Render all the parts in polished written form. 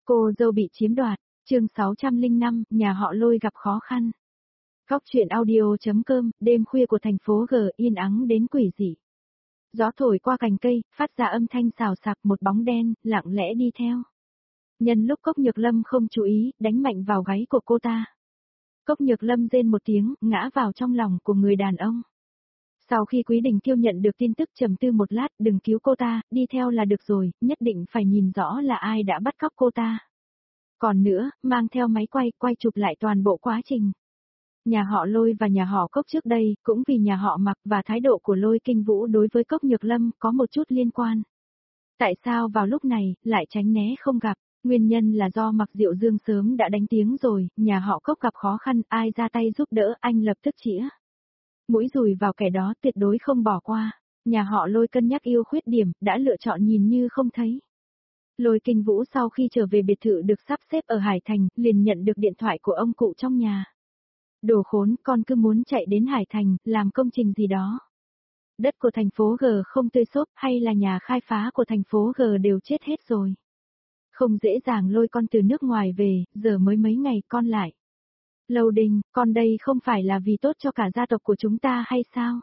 Cô dâu bị chiếm đoạt, chương 605, nhà họ Lôi gặp khó khăn. Góc truyện audio.com, đêm khuya của thành phố G yên ắng đến quỷ dị. Gió thổi qua cành cây, phát ra âm thanh xào xạc, một bóng đen, lặng lẽ đi theo. Nhân lúc Cốc Nhược Lâm không chú ý, đánh mạnh vào gáy của cô ta. Cốc Nhược Lâm rên một tiếng, ngã vào trong lòng của người đàn ông. Sau khi Quý Đình Kiêu nhận được tin tức trầm tư một lát, đừng cứu cô ta, đi theo là được rồi, nhất định phải nhìn rõ là ai đã bắt cóc cô ta. Còn nữa, mang theo máy quay chụp lại toàn bộ quá trình. Nhà họ Lôi và nhà họ Cốc trước đây, cũng vì nhà họ Mặc và thái độ của Lôi Kinh Vũ đối với Cốc Nhược Lâm có một chút liên quan. Tại sao vào lúc này, lại tránh né không gặp? Nguyên nhân là do Mặc Diệu Dương sớm đã đánh tiếng rồi, nhà họ Cốc gặp khó khăn, ai ra tay giúp đỡ anh lập tức chĩa mũi dùi vào kẻ đó, tuyệt đối không bỏ qua. Nhà họ Lôi cân nhắc ưu khuyết điểm, đã lựa chọn nhìn như không thấy. Lôi Kinh Vũ sau khi trở về biệt thự được sắp xếp ở Hải Thành, liền nhận được điện thoại của ông cụ trong nhà. Đồ khốn, con cứ muốn chạy đến Hải Thành, làm công trình gì đó. Đất của thành phố G không tươi xốp, hay là nhà khai phá của thành phố G đều chết hết rồi. Không dễ dàng lôi con từ nước ngoài về, giờ mới mấy ngày con lại. Lâu Đình, con đây không phải là vì tốt cho cả gia tộc của chúng ta hay sao?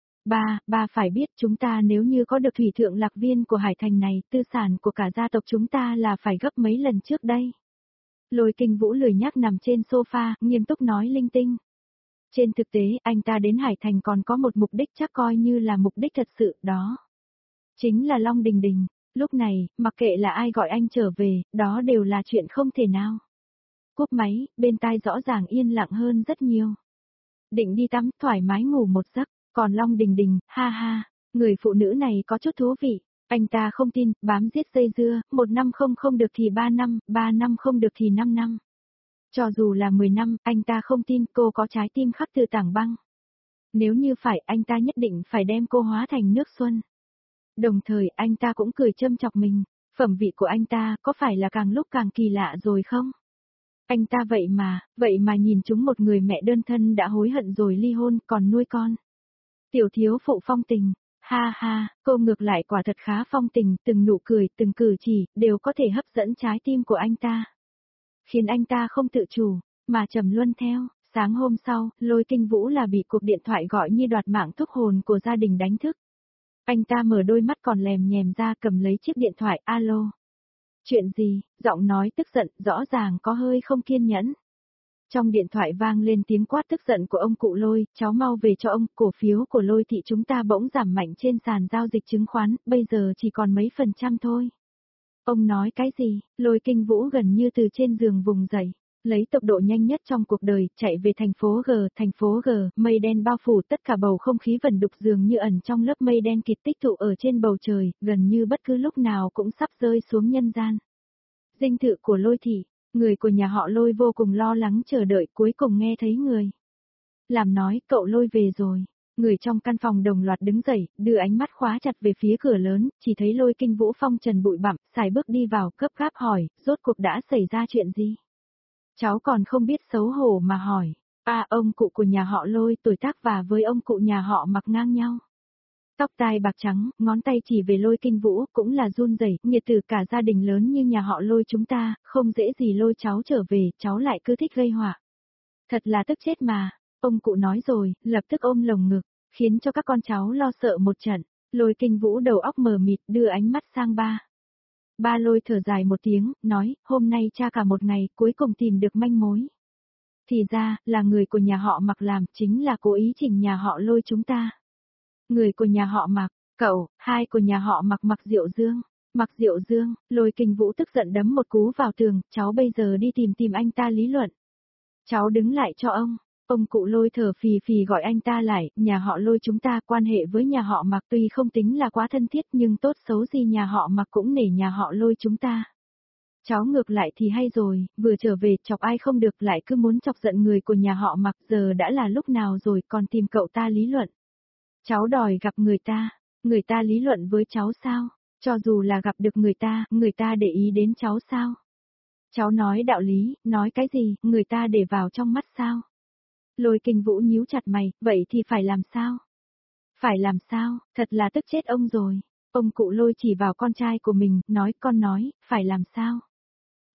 Ba phải biết chúng ta nếu như có được thủy thượng lạc viên của Hải Thành này, tư sản của cả gia tộc chúng ta là phải gấp mấy lần trước đây. Lôi Kinh Vũ lười nhác nằm trên sofa, nghiêm túc nói linh tinh. Trên thực tế, anh ta đến Hải Thành còn có một mục đích chắc coi như là mục đích thật sự, đó. Chính là Long Đình Đình. Lúc này, mặc kệ là ai gọi anh trở về, đó đều là chuyện không thể nào. Cúp máy, bên tai rõ ràng yên lặng hơn rất nhiều. Định đi tắm, thoải mái ngủ một giấc, còn Long Đình Đình, ha ha, người phụ nữ này có chút thú vị. Anh ta không tin, bám giết dây dưa, 1 năm không được thì 3 năm, 3 năm không được thì 5 năm. Cho dù là 10 năm, anh ta không tin cô có trái tim khắc từ tảng băng. Nếu như phải, anh ta nhất định phải đem cô hóa thành nước xuân. Đồng thời, anh ta cũng cười châm chọc mình, phẩm vị của anh ta có phải là càng lúc càng kỳ lạ rồi không? Anh ta vậy mà nhìn chúng một người mẹ đơn thân đã hối hận rồi ly hôn còn nuôi con. Tiểu thiếu phụ phong tình, ha ha, cô ngược lại quả thật khá phong tình, từng nụ cười, từng cử chỉ, đều có thể hấp dẫn trái tim của anh ta. Khiến anh ta không tự chủ, mà trầm luân theo. Sáng hôm sau, Lôi Kinh Vũ là bị cuộc điện thoại gọi như đoạt mạng thúc hồn của gia đình đánh thức. Anh ta mở đôi mắt còn lèm nhèm ra cầm lấy chiếc điện thoại, alo. Chuyện gì, giọng nói tức giận, rõ ràng có hơi không kiên nhẫn. Trong điện thoại vang lên tiếng quát tức giận của ông cụ Lôi, cháu mau về cho ông, cổ phiếu của Lôi thị chúng ta bỗng giảm mạnh trên sàn giao dịch chứng khoán, bây giờ chỉ còn mấy % thôi. Ông nói cái gì? Lôi Kinh Vũ gần như từ trên giường vùng dậy, lấy tốc độ nhanh nhất trong cuộc đời, chạy về thành phố G, mây đen bao phủ tất cả bầu không khí vẩn đục dường như ẩn trong lớp mây đen kịt tích tụ ở trên bầu trời, gần như bất cứ lúc nào cũng sắp rơi xuống nhân gian. Dinh thự của Lôi thị, người của nhà họ Lôi vô cùng lo lắng chờ đợi, cuối cùng nghe thấy người làm nói, cậu Lôi về rồi. Người trong căn phòng đồng loạt đứng dậy, đưa ánh mắt khóa chặt về phía cửa lớn, chỉ thấy Lôi Kinh Vũ phong trần bụi bặm, xài bước đi vào, gấp gáp hỏi, rốt cuộc đã xảy ra chuyện gì? Cháu còn không biết xấu hổ mà hỏi. Ông cụ của nhà họ Lôi tuổi tác và với ông cụ nhà họ Mặc ngang nhau. Tóc tai bạc trắng, ngón tay chỉ về Lôi Kinh Vũ, cũng là run rẩy, nghiệt tử cả gia đình lớn như nhà họ Lôi chúng ta, không dễ gì lôi cháu trở về, cháu lại cứ thích gây họa. Thật là tức chết mà. Ông cụ nói rồi, lập tức ôm lồng ngực, khiến cho các con cháu lo sợ một trận. Lôi Kinh Vũ đầu óc mờ mịt, đưa ánh mắt sang ba. Ba Lôi thở dài một tiếng, nói, hôm nay cha cả một ngày, cuối cùng tìm được manh mối. Thì ra, là người của nhà họ Mặc làm, chính là cố ý chỉnh nhà họ Lôi chúng ta. Người của nhà họ Mặc, cậu, hai của nhà họ Mặc Mặc Diệu Dương. Mặc Diệu Dương, Lôi Kinh Vũ tức giận đấm một cú vào tường, cháu bây giờ đi tìm anh ta lý luận. Cháu đứng lại cho ông. Ông cụ Lôi thở phì phì gọi anh ta lại, nhà họ Lôi chúng ta quan hệ với nhà họ Mặc tuy không tính là quá thân thiết nhưng tốt xấu gì nhà họ Mặc cũng nể nhà họ Lôi chúng ta. Cháu ngược lại thì hay rồi, vừa trở về chọc ai không được lại cứ muốn chọc giận người của nhà họ Mặc, giờ đã là lúc nào rồi còn tìm cậu ta lý luận. Cháu đòi gặp người ta lý luận với cháu sao? Cho dù là gặp được người ta để ý đến cháu sao? Cháu nói đạo lý, nói cái gì, người ta để vào trong mắt sao? Lôi Kinh Vũ nhíu chặt mày, vậy thì phải làm sao? Phải làm sao, thật là tức chết ông rồi. Ông cụ Lôi chỉ vào con trai của mình, nói, con nói, phải làm sao?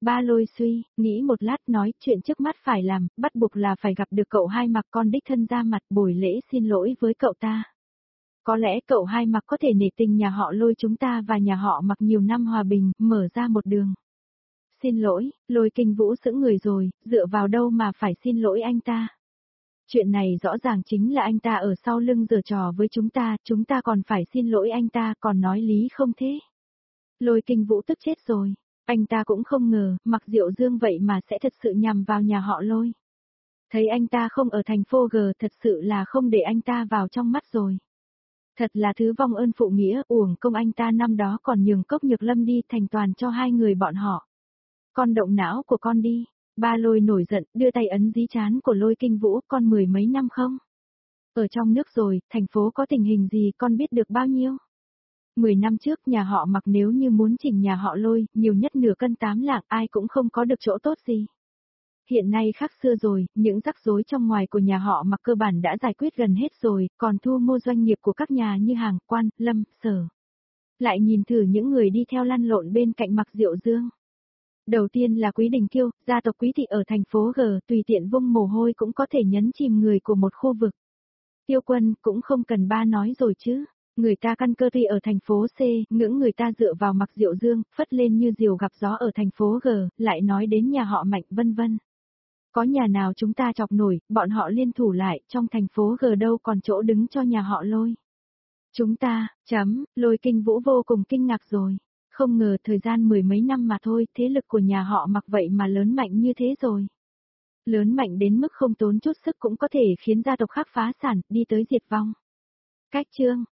Ba Lôi suy, nghĩ một lát nói chuyện trước mắt phải làm, bắt buộc là phải gặp được cậu Hai Mặc, con đích thân ra mặt bồi lễ xin lỗi với cậu ta. Có lẽ cậu Hai Mặc có thể nể tình nhà họ Lôi chúng ta và nhà họ Mặc nhiều năm hòa bình, mở ra một đường. Xin lỗi, Lôi Kinh Vũ sững người rồi, dựa vào đâu mà phải xin lỗi anh ta. Chuyện này rõ ràng chính là anh ta ở sau lưng giở trò với chúng ta còn phải xin lỗi anh ta, còn nói lý không thế. Lôi Kinh Vũ tức chết rồi, anh ta cũng không ngờ, Mặc Diệu Dương vậy mà sẽ thật sự nhằm vào nhà họ Lôi. Thấy anh ta không ở thành phố G thật sự là không để anh ta vào trong mắt rồi. Thật là thứ vong ơn phụ nghĩa, uổng công anh ta năm đó còn nhường Cốc Nhược Lâm đi thành toàn cho hai người bọn họ. Con động não của con đi. Ba Lôi nổi giận, đưa tay ấn dí trán của Lôi Kinh Vũ, con 10 mấy năm không? Ở trong nước rồi, thành phố có tình hình gì con biết được bao nhiêu? 10 năm trước nhà họ Mặc nếu như muốn chỉnh nhà họ Lôi, nhiều nhất nửa cân 8 lạng ai cũng không có được chỗ tốt gì. Hiện nay khác xưa rồi, những rắc rối trong ngoài của nhà họ Mặc cơ bản đã giải quyết gần hết rồi, còn thu mua doanh nghiệp của các nhà như Hàng, Quan, Lâm, Sở. Lại nhìn thử những người đi theo lăn lộn bên cạnh Mặc Diệu Dương. Đầu tiên là Quý Đình Kiêu, gia tộc Quý thị ở thành phố G, tùy tiện vung mồ hôi cũng có thể nhấn chìm người của một khu vực. Tiêu Quân cũng không cần ba nói rồi chứ, người ta căn cơ tuy ở thành phố C, ngưỡng người ta dựa vào Mặc Diệu Dương, phất lên như diều gặp gió ở thành phố G, lại nói đến nhà họ Mạnh vân vân. Có nhà nào chúng ta chọc nổi, bọn họ liên thủ lại, trong thành phố G đâu còn chỗ đứng cho nhà họ Lôi. Chúng ta, Lôi Kinh Vũ vô cùng kinh ngạc rồi. Không ngờ thời gian 10 mấy năm mà thôi, thế lực của nhà họ Mặc vậy mà lớn mạnh như thế rồi. Lớn mạnh đến mức không tốn chút sức cũng có thể khiến gia tộc khác phá sản, đi tới diệt vong. Cách chương